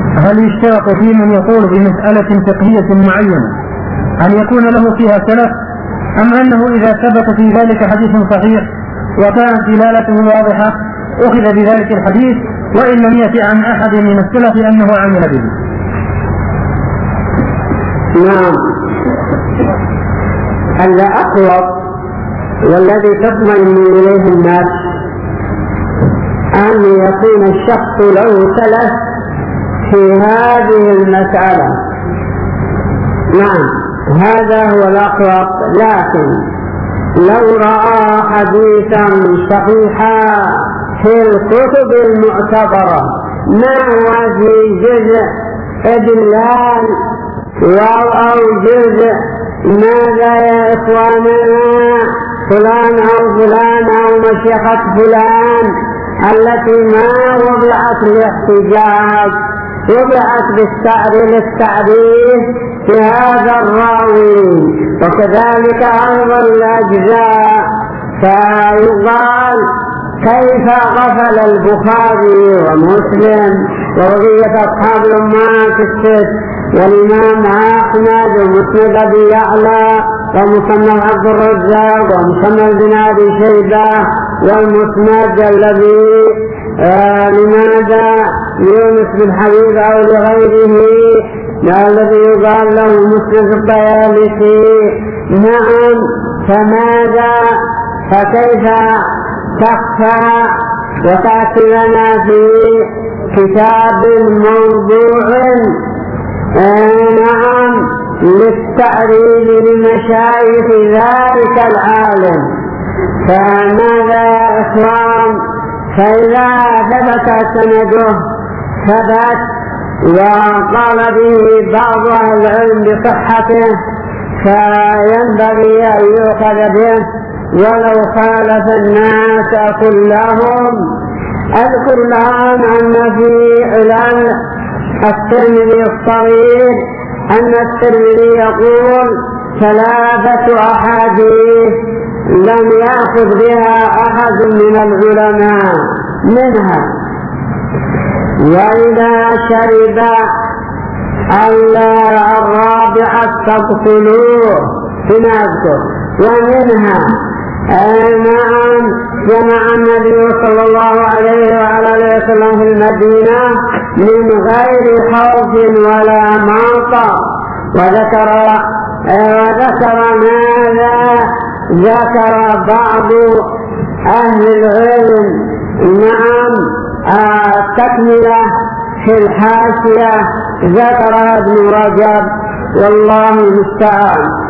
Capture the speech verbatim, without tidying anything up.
هل يشترط في من يقول بمسألة فقهية معينة أن يكون له فيها سلف، أم أنه إذا ثبت في ذلك حديث صحيح وكانت دلالته واضحة أخذ بذلك الحديث وإن لم يأتي عن أحد من السلف أنه عمل به؟ نعم، الأقرب والذي تطمئن إليه الناس أن يكون الشخص له سلف في هذه المسألة. نعم، هذا هو الأقرب، لكن لو رأى حديثا صحيحا في الكتب المعتبرة ما هو في جزء إدلال أو جزء ماذا يا إخواننا فلان أو فلان أو مشيخة فلان التي ما وضعت الاحتجاج، وضعت للتعريف في هذا الراوي، وكذلك أيضا الأجزاء. فيقال كيف غفل البخاري ومسلم وبقية أصحاب الأمهات الست والإمام أحمد ومسند أبي يعلى ومصنف عبد الرزاق ومصنف بن أبي شيبة والمسند الذي آه لماذا يونس بن حبيب أو لغيره الذي يقال له مسند الطيالسي؟ نعم، فماذا فكيف تخفى وتأتي لنا في كتاب موضوع آه نعم للتعريف لمشايخ ذلك العالم؟ فماذا يا إخوان؟ فإذا ثبت سنده ثبت وقال به بعض أهل العلم بصحته فينبغي أن يؤخذ به ولو خالف الناس كلهم. أذكر الآن أن في علل الترمذي الصغير أن الترمذي يقول ثلاثة أحاديث لم يأخذ بها أحد من العلماء، منها وإذا شرب الرابعة تبطلوه بنذكر، ومنها نعم جمع النبي صلى الله عليه وعلى اله وسلم في المدينة من غير خوف ولا مطر، وذكر وذكر ماذا ذكر بعض أهل العلم نعم التكملة في الحاشية ذكر ابن رجب والله المستعان.